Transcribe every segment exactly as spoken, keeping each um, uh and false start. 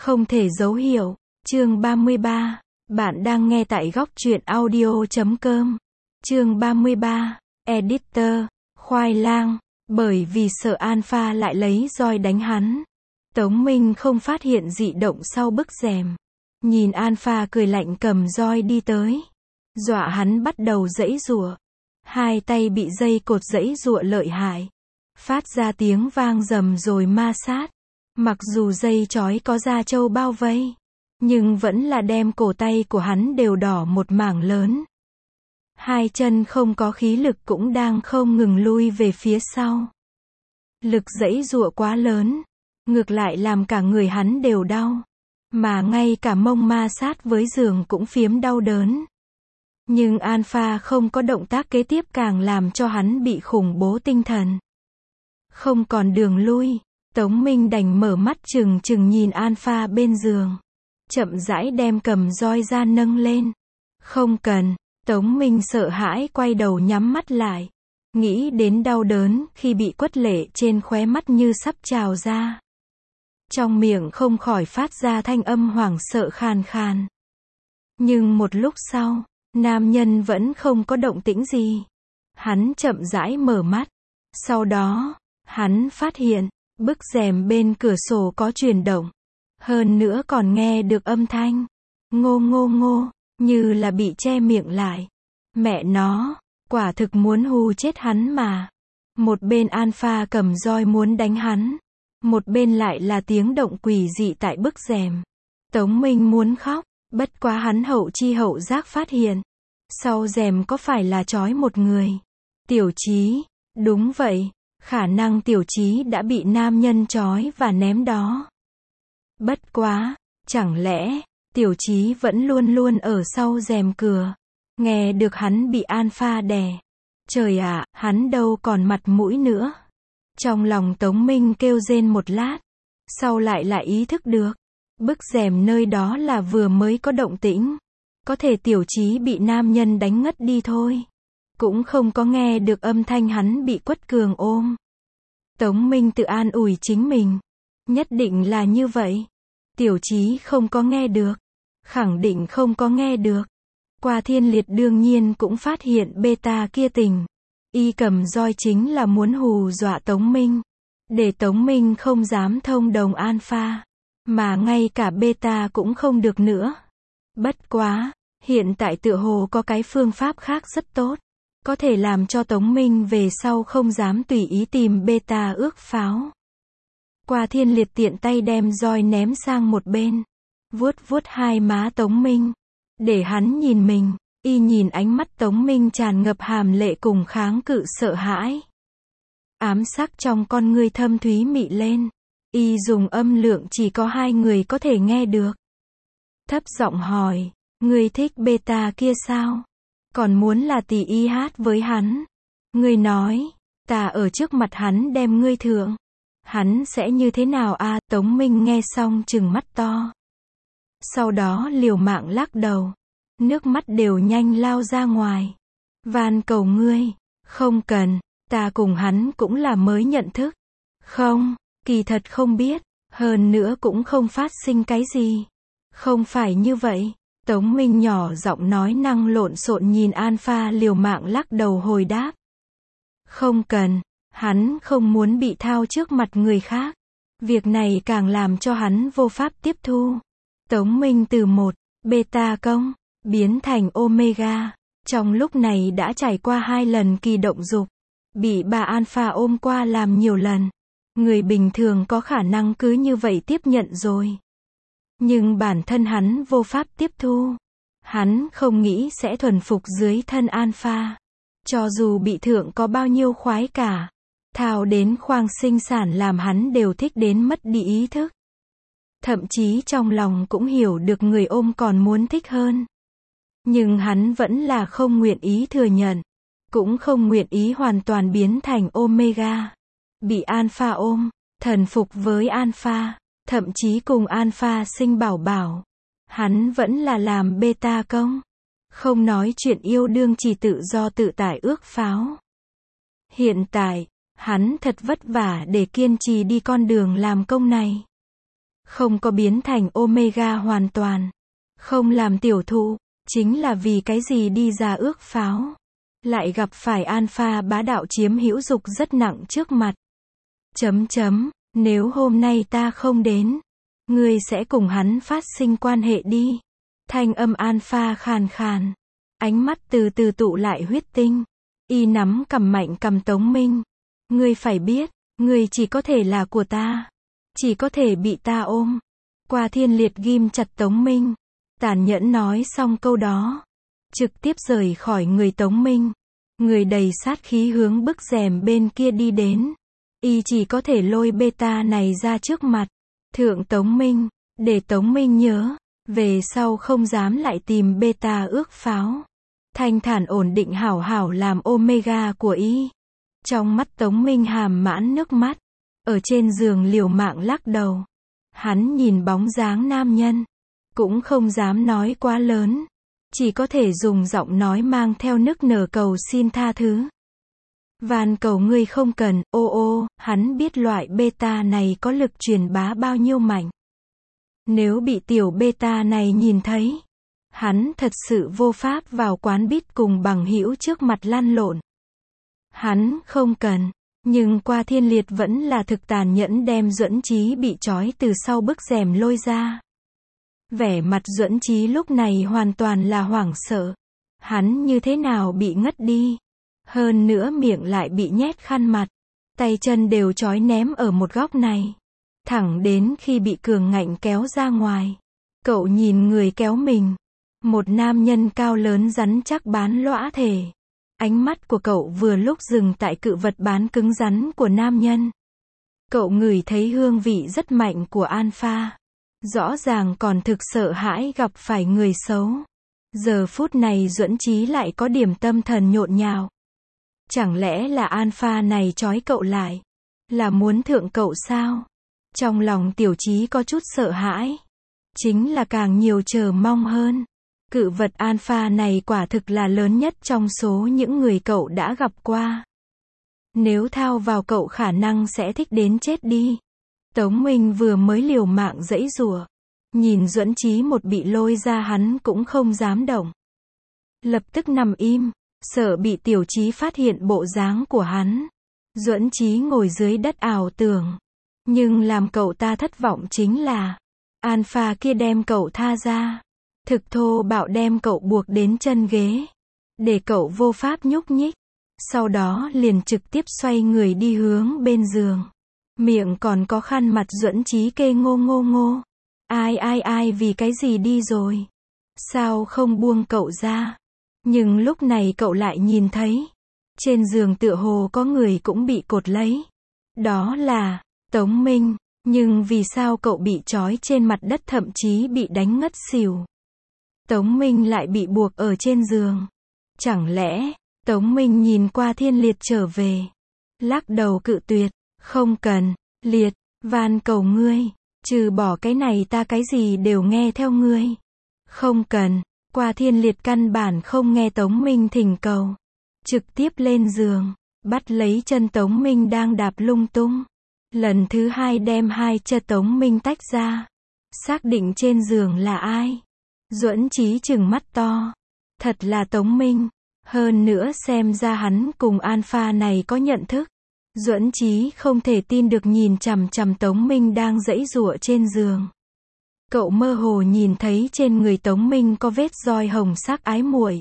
Không thể dấu hiệu. Chương ba mươi ba. Bạn đang nghe tại góc truyện audio chấm com. Chương ba mươi ba. Editor. Khoai lang. Bởi vì sợ Alpha lại lấy roi đánh hắn, Tống Minh không phát hiện dị động sau bức rèm. Nhìn Alpha cười lạnh cầm roi đi tới, dọa hắn bắt đầu giãy giụa. Hai tay bị dây cột giãy giụa lợi hại, phát ra tiếng vang rầm rồi ma sát. Mặc dù dây trói có da trâu bao vây, nhưng vẫn là đem cổ tay của hắn đều đỏ một mảng lớn. Hai chân không có khí lực cũng đang không ngừng lui về phía sau. Lực giãy giụa quá lớn, ngược lại làm cả người hắn đều đau, mà ngay cả mông ma sát với giường cũng phiếm đau đớn. Nhưng Alpha không có động tác kế tiếp càng làm cho hắn bị khủng bố tinh thần. Không còn đường lui, Tống Minh đành mở mắt trừng trừng nhìn Alpha bên giường, chậm rãi đem cầm roi ra nâng lên. Không cần. Tống Minh sợ hãi quay đầu nhắm mắt lại, nghĩ đến đau đớn khi bị quất lệ trên khóe mắt như sắp trào ra. Trong miệng không khỏi phát ra thanh âm hoảng sợ khàn khàn. Nhưng một lúc sau, nam nhân vẫn không có động tĩnh gì. Hắn chậm rãi mở mắt. Sau đó, hắn phát hiện, bức rèm bên cửa sổ có chuyển động. Hơn nữa còn nghe được âm thanh ngô ngô ngô, như là bị che miệng lại. Mẹ nó, quả thực muốn hù chết hắn mà. Một bên Alpha cầm roi muốn đánh hắn, một bên lại là tiếng động quỷ dị tại bức rèm. Tống Minh muốn khóc, bất quá hắn hậu chi hậu giác phát hiện, sau rèm có phải là trói một người. Tiểu Chí. Đúng vậy, khả năng Tiểu Chí đã bị nam nhân trói và ném đó. Bất quá, chẳng lẽ Tiểu Chí vẫn luôn luôn ở sau rèm cửa, nghe được hắn bị Alpha đè. Trời ạ, hắn đâu còn mặt mũi nữa. Trong lòng Tống Minh kêu rên một lát, sau lại lại ý thức được, bức rèm nơi đó là vừa mới có động tĩnh. Có thể Tiểu Chí bị nam nhân đánh ngất đi thôi, cũng không có nghe được âm thanh hắn bị quất cường ôm. Tống Minh tự an ủi chính mình, nhất định là như vậy. Tiểu Chí không có nghe được, khẳng định không có nghe được. Qua Thiên Liệt đương nhiên cũng phát hiện beta kia tình. Y cầm roi chính là muốn hù dọa Tống Minh, để Tống Minh không dám thông đồng Alpha, mà ngay cả beta cũng không được nữa. Bất quá, hiện tại tựa hồ có cái phương pháp khác rất tốt, có thể làm cho Tống Minh về sau không dám tùy ý tìm beta ước pháo. Qua Thiên Liệt tiện tay đem roi ném sang một bên, vuốt vuốt hai má Tống Minh, để hắn nhìn mình. Y nhìn ánh mắt Tống Minh tràn ngập hàm lệ cùng kháng cự sợ hãi. Ám sắc trong con ngươi thâm thúy mị lên. Y dùng âm lượng chỉ có hai người có thể nghe được. Thấp giọng hỏi, ngươi thích beta kia sao? Còn muốn là tỷ y hát với hắn. Ngươi nói, ta ở trước mặt hắn đem ngươi thượng, hắn sẽ như thế nào a? À, Tống Minh nghe xong trừng mắt to. Sau đó liều mạng lắc đầu, nước mắt đều nhanh lao ra ngoài. Van cầu ngươi, không cần, ta cùng hắn cũng là mới nhận thức. Không, kỳ thật không biết, hơn nữa cũng không phát sinh cái gì. Không phải như vậy. Tống Minh nhỏ giọng nói năng lộn xộn nhìn Alpha liều mạng lắc đầu hồi đáp. Không cần, hắn không muốn bị thao trước mặt người khác. Việc này càng làm cho hắn vô pháp tiếp thu. Tống Minh từ một beta công biến thành Omega, trong lúc này đã trải qua hai lần kỳ động dục, bị bà Alpha ôm qua làm nhiều lần. Người bình thường có khả năng cứ như vậy tiếp nhận rồi. Nhưng bản thân hắn vô pháp tiếp thu. Hắn không nghĩ sẽ thuần phục dưới thân Alpha. Cho dù bị thượng có bao nhiêu khoái cả, thao đến khoang sinh sản làm hắn đều thích đến mất đi ý thức. Thậm chí trong lòng cũng hiểu được người ôm còn muốn thích hơn. Nhưng hắn vẫn là không nguyện ý thừa nhận, cũng không nguyện ý hoàn toàn biến thành Omega. Bị Alpha ôm, thần phục với Alpha, thậm chí cùng Alpha sinh bảo bảo. Hắn vẫn là làm beta công. Không nói chuyện yêu đương, chỉ tự do tự tại ước pháo. Hiện tại, hắn thật vất vả để kiên trì đi con đường làm công này. không có biến thành Omega hoàn toàn, không làm tiểu thụ, chính là vì cái gì đi ra ước pháo, lại gặp phải Alpha bá đạo chiếm hữu dục rất nặng trước mặt. Chấm chấm, nếu hôm nay ta không đến, ngươi sẽ cùng hắn phát sinh quan hệ đi. Thanh âm Alpha khàn khàn, ánh mắt từ từ tụ lại huyết tinh, y nắm cầm mạnh cầm Tống Minh. Ngươi phải biết, ngươi chỉ có thể là của ta, chỉ có thể bị ta ôm. Qua Thiên Liệt ghim chặt Tống Minh, tàn nhẫn nói xong câu đó, trực tiếp rời khỏi người Tống Minh. Người đầy sát khí hướng bức rèm bên kia đi đến, y chỉ có thể lôi beta này ra trước mặt. Thượng Tống Minh, để Tống Minh nhớ, về sau không dám lại tìm beta ước pháo. Thanh thản ổn định hảo hảo làm Omega của y. Trong mắt Tống Minh hàm mãn nước mắt, ở trên giường liều mạng lắc đầu. Hắn nhìn bóng dáng nam nhân, cũng không dám nói quá lớn, chỉ có thể dùng giọng nói mang theo nức nở cầu xin tha thứ. Van cầu ngươi không cần, ô ô, hắn biết loại beta này có lực truyền bá bao nhiêu mạnh. Nếu bị tiểu beta này nhìn thấy, hắn thật sự vô pháp vào quán bít cùng bằng hữu trước mặt lăn lộn. Hắn không cần, nhưng Qua Thiên Liệt vẫn là thực tàn nhẫn đem Duẫn Chí bị trói từ sau bức rèm lôi ra. Vẻ mặt Duẫn Chí lúc này hoàn toàn là hoảng sợ. Hắn như thế nào bị ngất đi. Hơn nữa miệng lại bị nhét khăn mặt. Tay chân đều trói ném ở một góc này. Thẳng đến khi bị cường ngạnh kéo ra ngoài. Cậu nhìn người kéo mình. Một nam nhân cao lớn rắn chắc bán lõa thể. Ánh mắt của cậu vừa lúc dừng tại cự vật bán cứng rắn của nam nhân. Cậu ngửi thấy hương vị rất mạnh của Alpha. Rõ ràng còn thực sợ hãi gặp phải người xấu. Giờ phút này Duẫn Chí lại có điểm tâm thần nhộn nhào. Chẳng lẽ là Alpha này trói cậu lại? Là muốn thượng cậu sao? Trong lòng Tiểu Chí có chút sợ hãi. Chính là càng nhiều chờ mong hơn. Cự vật Alpha này quả thực là lớn nhất trong số những người cậu đã gặp qua. Nếu thao vào cậu khả năng sẽ thích đến chết đi. Tống Minh vừa mới liều mạng giãy giụa, nhìn Duẫn Chí một bị lôi ra hắn cũng không dám động. Lập tức nằm im, sợ bị Tiểu Chí phát hiện bộ dáng của hắn. Duẫn Chí ngồi dưới đất ảo tưởng, nhưng làm cậu ta thất vọng chính là Alpha kia đem cậu tha ra, thực thô bạo đem cậu buộc đến chân ghế, để cậu vô pháp nhúc nhích. Sau đó liền trực tiếp xoay người đi hướng bên giường. Miệng còn có khăn mặt Duẫn Chí kê ngô ngô ngô. Ai ai ai vì cái gì đi rồi? Sao không buông cậu ra? Nhưng lúc này cậu lại nhìn thấy. Trên giường tựa hồ có người cũng bị cột lấy. Đó là Tống Minh. Nhưng vì sao cậu bị trói trên mặt đất thậm chí bị đánh ngất xỉu? Tống Minh lại bị buộc ở trên giường. Chẳng lẽ, Tống Minh nhìn Qua Thiên Liệt trở về. Lắc đầu cự tuyệt. Không cần, Liệt, van cầu ngươi, trừ bỏ cái này ta cái gì đều nghe theo ngươi. Không cần, Qua Thiên Liệt căn bản không nghe Tống Minh thỉnh cầu. Trực tiếp lên giường, bắt lấy chân Tống Minh đang đạp lung tung. Lần thứ hai đem hai chân Tống Minh tách ra. Xác định trên giường là ai? Duẫn Chí trừng mắt to. Thật là Tống Minh. Hơn nữa xem ra hắn cùng Alpha này có nhận thức. Duẫn Chí không thể tin được nhìn chằm chằm Tống Minh đang giãy giụa trên giường. Cậu mơ hồ nhìn thấy trên người Tống Minh có vết roi hồng sắc ái muội.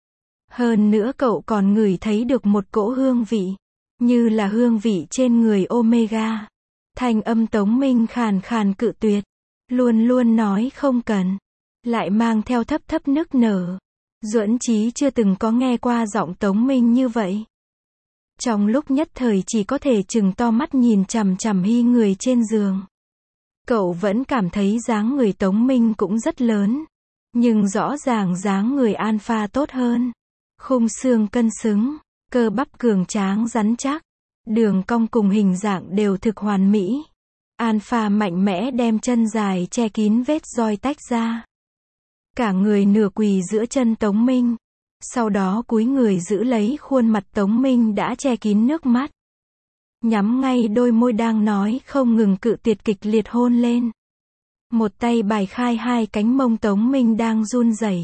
Hơn nữa cậu còn ngửi thấy được một cỗ hương vị, như là hương vị trên người Omega. Thanh âm Tống Minh khàn khàn cự tuyệt, luôn luôn nói không cần, lại mang theo thấp thấp nức nở. Duẫn Chí chưa từng có nghe qua giọng Tống Minh như vậy. Trong lúc nhất thời chỉ có thể trừng to mắt nhìn chằm chằm hi người trên giường. Cậu vẫn cảm thấy dáng người Tống Minh cũng rất lớn. Nhưng rõ ràng dáng người Alpha tốt hơn. Khung xương cân xứng, cơ bắp cường tráng rắn chắc. Đường cong cùng hình dạng đều thực hoàn mỹ. Alpha mạnh mẽ đem chân dài che kín vết roi tách ra. Cả người nửa quỳ giữa chân Tống Minh. Sau đó cúi người giữ lấy khuôn mặt Tống Minh đã che kín nước mắt. Nhắm ngay đôi môi đang nói không ngừng cự tuyệt kịch liệt hôn lên. Một tay bài khai hai cánh mông Tống Minh đang run rẩy.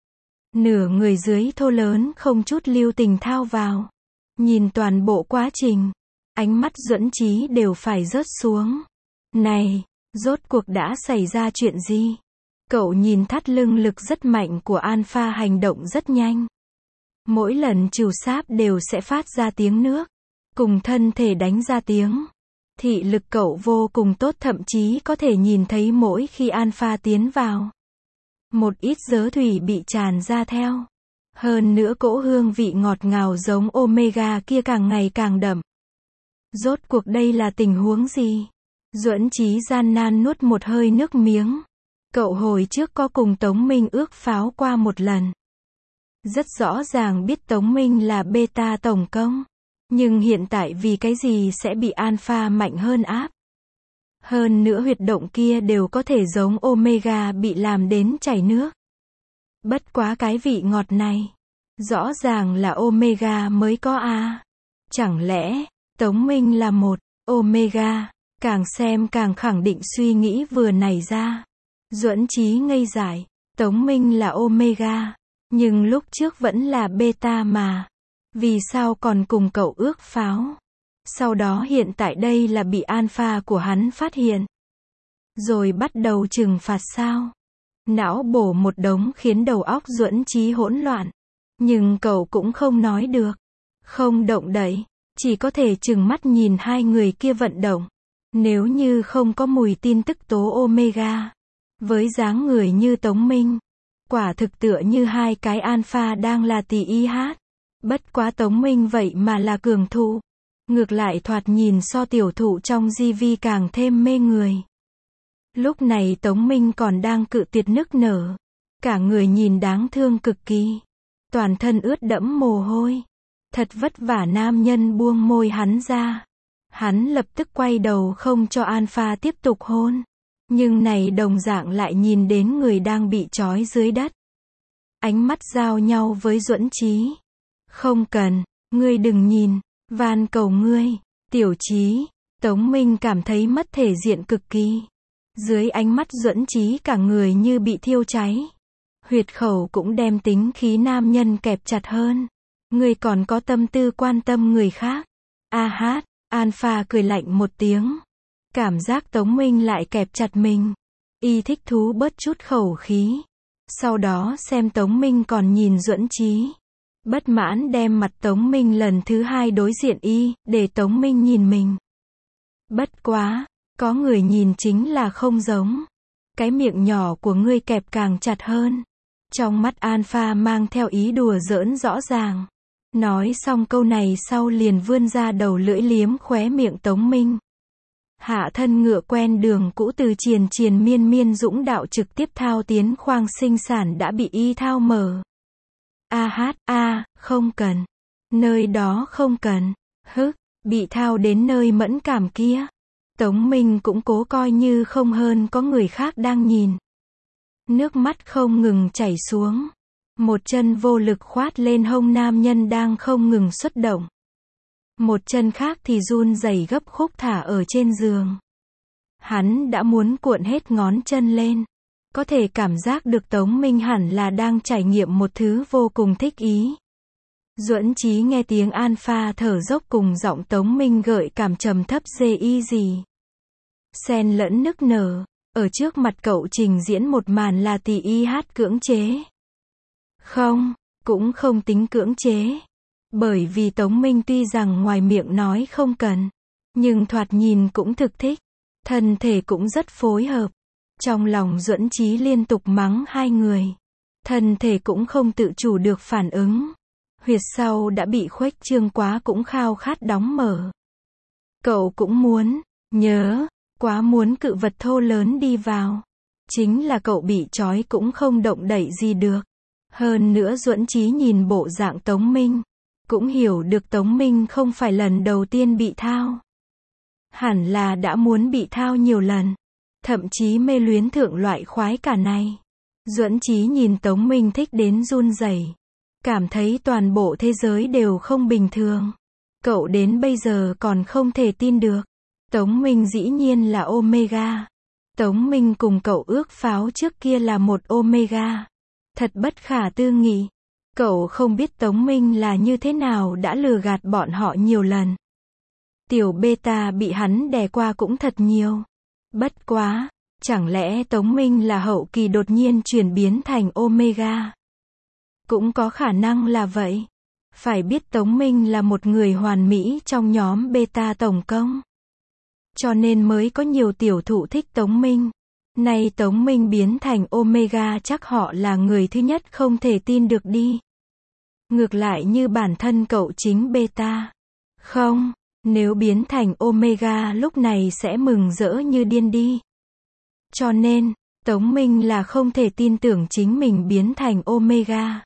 Nửa người dưới thô lớn không chút lưu tình thao vào. Nhìn toàn bộ quá trình, ánh mắt Duẫn Chí đều phải rớt xuống. Này, rốt cuộc đã xảy ra chuyện gì? Cậu nhìn thắt lưng lực rất mạnh của Alpha hành động rất nhanh. Mỗi lần trìu sáp đều sẽ phát ra tiếng nước, cùng thân thể đánh ra tiếng. Thị lực cậu vô cùng tốt, thậm chí có thể nhìn thấy mỗi khi Alpha tiến vào. Một ít dớ thủy bị tràn ra theo. Hơn nữa cỗ hương vị ngọt ngào giống Omega kia càng ngày càng đậm. Rốt cuộc đây là tình huống gì? Duẫn Chí gian nan nuốt một hơi nước miếng. Cậu hồi trước có cùng Tống Minh ước pháo qua một lần. Rất rõ ràng biết Tống Minh là beta tổng công. Nhưng hiện tại vì cái gì sẽ bị Alpha mạnh hơn áp? Hơn nữa huyệt động kia đều có thể giống Omega bị làm đến chảy nước. Bất quá cái vị ngọt này, rõ ràng là Omega mới có a. Chẳng lẽ, Tống Minh là một Omega? Càng xem càng khẳng định suy nghĩ vừa nảy ra. Duẫn Chí ngây dại, Tống Minh là Omega, nhưng lúc trước vẫn là beta mà. Vì sao còn cùng cậu ước pháo? Sau đó hiện tại đây là bị Alpha của hắn phát hiện. Rồi bắt đầu trừng phạt sao? Não bổ một đống khiến đầu óc Duẫn Chí hỗn loạn. Nhưng cậu cũng không nói được. Không động đậy. Chỉ có thể trừng mắt nhìn hai người kia vận động. Nếu như không có mùi tin tức tố Omega. Với dáng người như Tống Minh. Quả thực tựa như hai cái Alpha đang là tì i hát. Bất quá Tống Minh vậy mà là cường thụ. Ngược lại thoạt nhìn so tiểu thụ trong gi vi càng thêm mê người. Lúc này Tống Minh còn đang cự tuyệt nức nở. Cả người nhìn đáng thương cực kỳ. Toàn thân ướt đẫm mồ hôi. Thật vất vả nam nhân buông môi hắn ra. Hắn lập tức quay đầu không cho Alpha tiếp tục hôn. Nhưng này đồng dạng lại nhìn đến người đang bị trói dưới đất. Ánh mắt giao nhau với Duẫn Chí. Không cần, ngươi đừng nhìn, van cầu ngươi, Tiểu Chí. Tống Minh cảm thấy mất thể diện cực kỳ. Dưới ánh mắt Duẫn Chí cả người như bị thiêu cháy. Huyệt khẩu cũng đem tính khí nam nhân kẹp chặt hơn. Ngươi còn có tâm tư quan tâm người khác. A hát, Alpha cười lạnh một tiếng. Cảm giác Tống Minh lại kẹp chặt mình. Y thích thú bớt chút khẩu khí. Sau đó xem Tống Minh còn nhìn Duẫn Chí. Bất mãn đem mặt Tống Minh lần thứ hai đối diện y, để Tống Minh nhìn mình. Bất quá, có người nhìn chính là không giống. Cái miệng nhỏ của ngươi kẹp càng chặt hơn. Trong mắt Alpha mang theo ý đùa giỡn rõ ràng. Nói xong câu này sau liền vươn ra đầu lưỡi liếm khóe miệng Tống Minh. Hạ thân ngựa quen đường cũ từ triền triền miên miên dũng đạo trực tiếp thao tiến khoang sinh sản đã bị y thao mở. A hát, a, không cần. Nơi đó không cần. Hức, bị thao đến nơi mẫn cảm kia. Tống Minh cũng cố coi như không hơn có người khác đang nhìn. Nước mắt không ngừng chảy xuống. Một chân vô lực khoát lên hông nam nhân đang không ngừng xuất động. Một chân khác thì run rẩy gấp khúc thả ở trên giường. Hắn đã muốn cuộn hết ngón chân lên. Có thể cảm giác được Tống Minh hẳn là đang trải nghiệm một thứ vô cùng thích ý. Duẫn Chí nghe tiếng Alpha thở dốc cùng giọng Tống Minh gợi cảm trầm thấp dê y gì. Xen lẫn nức nở. Ở trước mặt cậu trình diễn một màn là tì i hát cưỡng chế. Không, cũng không tính cưỡng chế. Bởi vì Tống Minh tuy rằng ngoài miệng nói không cần, nhưng thoạt nhìn cũng thực thích. Thân thể cũng rất phối hợp. Trong lòng Duẫn Chí liên tục mắng hai người. Thân thể cũng không tự chủ được phản ứng. Huyệt sau đã bị khuếch trương quá cũng khao khát đóng mở. Cậu cũng muốn, nhớ, quá muốn cự vật thô lớn đi vào. Chính là cậu bị trói cũng không động đậy gì được. Hơn nữa Duẫn Chí nhìn bộ dạng Tống Minh. Cũng hiểu được Tống Minh không phải lần đầu tiên bị thao. Hẳn là đã muốn bị thao nhiều lần. Thậm chí mê luyến thượng loại khoái cả này. Duẫn Chí nhìn Tống Minh thích đến run rẩy. Cảm thấy toàn bộ thế giới đều không bình thường. Cậu đến bây giờ còn không thể tin được. Tống Minh dĩ nhiên là Omega. Tống Minh cùng cậu ước pháo trước kia là một Omega. Thật bất khả tư nghị. Cậu không biết Tống Minh là như thế nào đã lừa gạt bọn họ nhiều lần. Tiểu beta bị hắn đè qua cũng thật nhiều. Bất quá, chẳng lẽ Tống Minh là hậu kỳ đột nhiên chuyển biến thành Omega? Cũng có khả năng là vậy. Phải biết Tống Minh là một người hoàn mỹ trong nhóm beta tổng công. Cho nên mới có nhiều tiểu thụ thích Tống Minh. Nay Tống Minh biến thành Omega chắc họ là người thứ nhất không thể tin được đi. Ngược lại như bản thân cậu chính beta. Không, nếu biến thành Omega lúc này sẽ mừng rỡ như điên đi. Cho nên, Tống Minh là không thể tin tưởng chính mình biến thành Omega.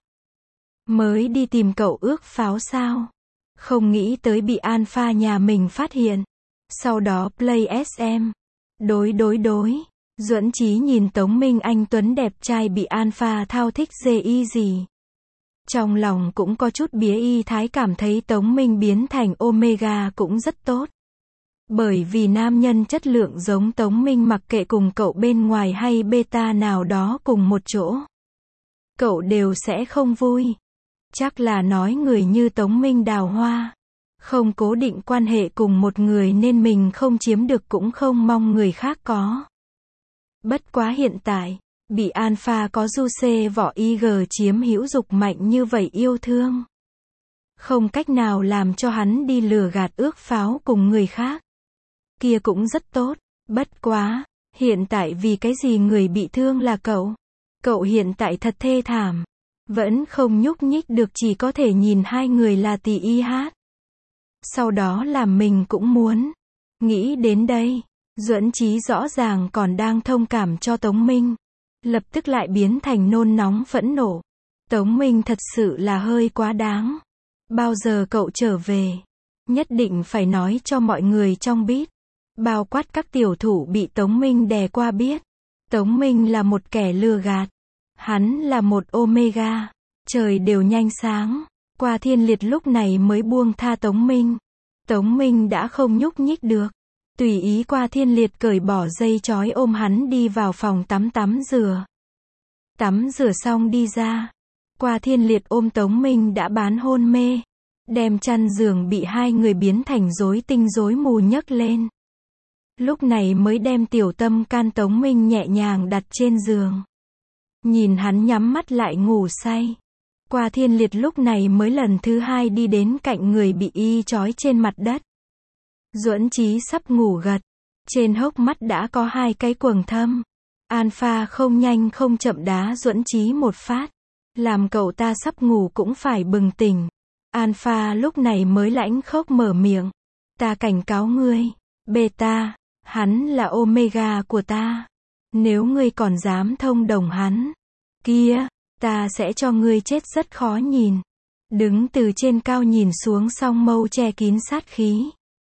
Mới đi tìm cậu ước pháo sao? Không nghĩ tới bị Alpha nhà mình phát hiện. Sau đó Play ét em. Đối đối đối. Duẫn Chí nhìn Tống Minh anh tuấn đẹp trai bị Alpha thao thích dê y gì. Trong lòng cũng có chút bía y thái cảm thấy Tống Minh biến thành Omega cũng rất tốt. Bởi vì nam nhân chất lượng giống Tống Minh mặc kệ cùng cậu bên ngoài hay beta nào đó cùng một chỗ. Cậu đều sẽ không vui. Chắc là nói người như Tống Minh đào hoa. Không cố định quan hệ cùng một người nên mình không chiếm được cũng không mong người khác có. Bất quá hiện tại, bị Alpha có du xê vỏ i giê chiếm hữu dục mạnh như vậy yêu thương. Không cách nào làm cho hắn đi lừa gạt ước pháo cùng người khác. Kia cũng rất tốt, bất quá, hiện tại vì cái gì người bị thương là cậu? Cậu hiện tại thật thê thảm. Vẫn không nhúc nhích được chỉ có thể nhìn hai người là tì y hát. Sau đó làm mình cũng muốn. Nghĩ đến đây, Duẫn Chí rõ ràng còn đang thông cảm cho Tống Minh. Lập tức lại biến thành nôn nóng phẫn nộ. Tống Minh thật sự là hơi quá đáng. Bao giờ cậu trở về? Nhất định phải nói cho mọi người trong biết. Bao quát các tiểu thủ bị Tống Minh đè qua biết. Tống Minh là một kẻ lừa gạt. Hắn là một Omega. Trời đều nhanh sáng. Qua Thiên Liệt lúc này mới buông tha Tống Minh. Tống Minh đã không nhúc nhích được. Tùy ý Qua Thiên Liệt cởi bỏ dây chói ôm hắn đi vào phòng tắm tắm rửa. Tắm rửa xong đi ra. Qua Thiên Liệt ôm Tống Minh đã bán hôn mê. Đem chăn giường bị hai người biến thành rối tinh rối mù nhấc lên. Lúc này mới đem tiểu tâm can Tống Minh nhẹ nhàng đặt trên giường. Nhìn hắn nhắm mắt lại ngủ say. Qua Thiên Liệt lúc này mới lần thứ hai đi đến cạnh người bị y trói trên mặt đất. Duẫn Chí sắp ngủ gật. Trên hốc mắt đã có hai cái quầng thâm. Alpha không nhanh không chậm đá Duẫn Chí một phát. Làm cậu ta sắp ngủ cũng phải bừng tỉnh. Alpha lúc này mới lãnh khốc mở miệng. Ta cảnh cáo ngươi. Beta. Hắn là Omega của ta. Nếu ngươi còn dám thông đồng hắn. Kia. Ta sẽ cho ngươi chết rất khó nhìn. Đứng từ trên cao nhìn xuống song mâu che kín sát khí.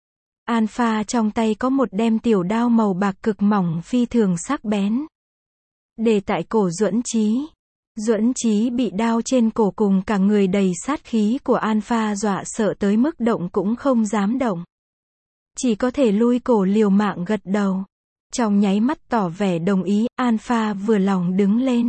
Alpha trong tay có một đem tiểu đao màu bạc cực mỏng phi thường sắc bén. Để tại cổ Duẫn Chí. Duẫn Chí bị đao trên cổ cùng cả người đầy sát khí của Alpha dọa sợ tới mức động cũng không dám động. Chỉ có thể lui cổ liều mạng gật đầu. Trong nháy mắt tỏ vẻ đồng ý, Alpha vừa lòng đứng lên.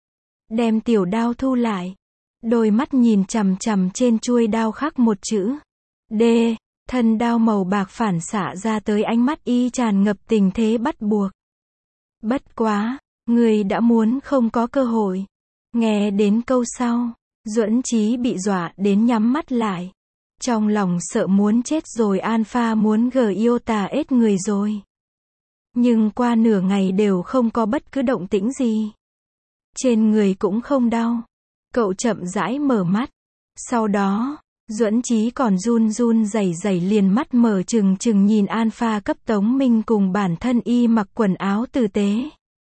Đem tiểu đao thu lại. Đôi mắt nhìn chằm chằm trên chuôi đao khắc một chữ. D. Thân đao màu bạc phản xạ ra tới ánh mắt y tràn ngập tình thế bắt buộc. Bất quá, người đã muốn không có cơ hội. Nghe đến câu sau, Duẫn Chí bị dọa đến nhắm mắt lại. Trong lòng sợ muốn chết rồi, Alpha muốn gờ yêu tà ết người rồi. Nhưng qua nửa ngày đều không có bất cứ động tĩnh gì. Trên người cũng không đau. Cậu chậm rãi mở mắt. Sau đó, Duẫn Chí còn run run rẩy rẩy liền mắt mở trừng trừng nhìn Alpha cấp Tống Minh cùng bản thân y mặc quần áo tử tế.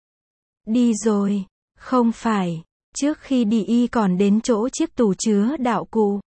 Đi rồi. Không phải. Trước khi đi y còn đến chỗ chiếc tủ chứa đạo cụ.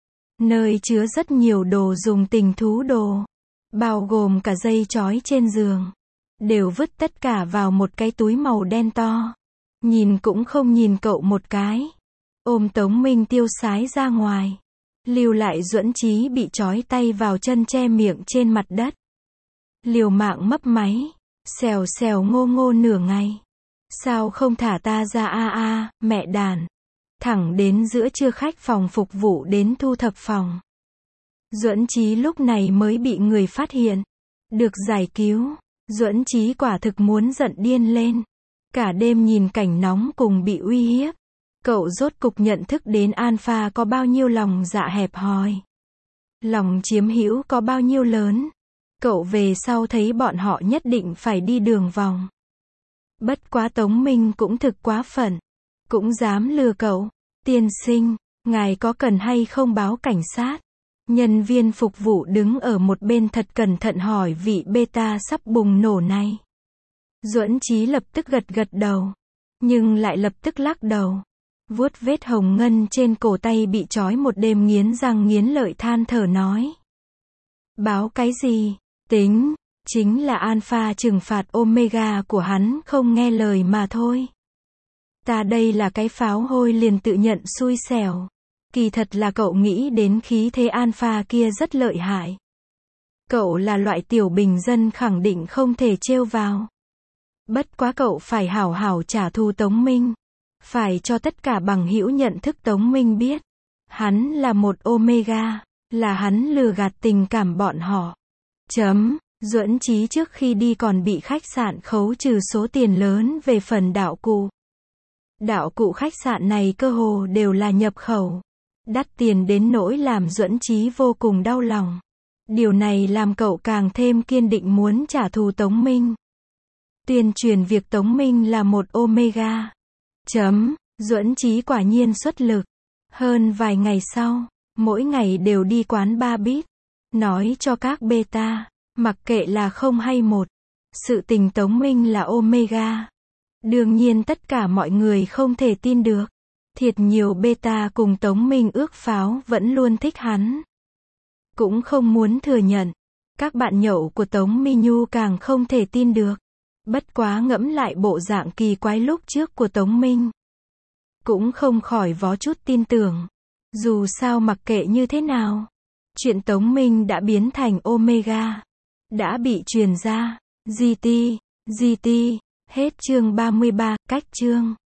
Nơi chứa rất nhiều đồ dùng tình thú đồ. Bao gồm cả dây chói trên giường. Đều vứt tất cả vào một cái túi màu đen to. Nhìn cũng không nhìn cậu một cái. Ôm Tống Minh tiêu sái ra ngoài. Lưu lại Duẫn Chí bị trói tay vào chân che miệng trên mặt đất. Liều mạng mấp máy. Xèo xèo ngô ngô nửa ngày. Sao không thả ta ra a a, mẹ đàn. Thẳng đến giữa trưa khách phòng phục vụ đến thu thập phòng. Duẫn Chí lúc này mới bị người phát hiện. Được giải cứu. Duẫn Chí quả thực muốn giận điên lên. Cả đêm nhìn cảnh nóng cùng bị uy hiếp. Cậu rốt cục nhận thức đến Alpha có bao nhiêu lòng dạ hẹp hòi. Lòng chiếm hữu có bao nhiêu lớn. Cậu về sau thấy bọn họ nhất định phải đi đường vòng. Bất quá Tống Minh cũng thực quá phận. Cũng dám lừa cậu. Tiên sinh, ngài có cần hay không báo cảnh sát? Nhân viên phục vụ đứng ở một bên thật cẩn thận hỏi vị beta sắp bùng nổ này. Duẫn Chí lập tức gật gật đầu. Nhưng lại lập tức lắc đầu. Vuốt vết hồng ngân trên cổ tay bị trói một đêm nghiến răng nghiến lợi than thở nói. Báo cái gì? Tính, chính là Alpha trừng phạt Omega của hắn không nghe lời mà thôi. Ta đây là cái pháo hôi liền tự nhận xui xẻo. Kỳ thật là cậu nghĩ đến khí thế Alpha kia rất lợi hại. Cậu là loại tiểu bình dân khẳng định không thể trêu vào. Bất quá cậu phải hảo hảo trả thù Tống Minh. Phải cho tất cả bằng hữu nhận thức Tống Minh biết. Hắn là một Omega. Là hắn lừa gạt tình cảm bọn họ. Chấm. Duẫn Chí trước khi đi còn bị khách sạn khấu trừ số tiền lớn về phần đạo cụ. Đạo cụ khách sạn này cơ hồ đều là nhập khẩu. Đắt tiền đến nỗi làm Duẫn Chí vô cùng đau lòng. Điều này làm cậu càng thêm kiên định muốn trả thù Tống Minh. Tuyên truyền việc Tống Minh là một Omega. Chấm. Duẫn Chí quả nhiên xuất lực. Hơn vài ngày sau, mỗi ngày đều đi quán bar beat. Nói cho các beta, mặc kệ là không hay một. Sự tình Tống Minh là Omega. Đương nhiên tất cả mọi người không thể tin được. Thiệt nhiều beta cùng Tống Minh ước pháo vẫn luôn thích hắn. Cũng không muốn thừa nhận. Các bạn nhậu của Tống Mi Nhu càng không thể tin được. Bất quá ngẫm lại bộ dạng kỳ quái lúc trước của Tống Minh. Cũng không khỏi vó chút tin tưởng. Dù sao mặc kệ như thế nào. Chuyện Tống Minh đã biến thành Omega. Đã bị truyền ra. giê tê, giê tê, hết chương ba mươi ba, cách chương.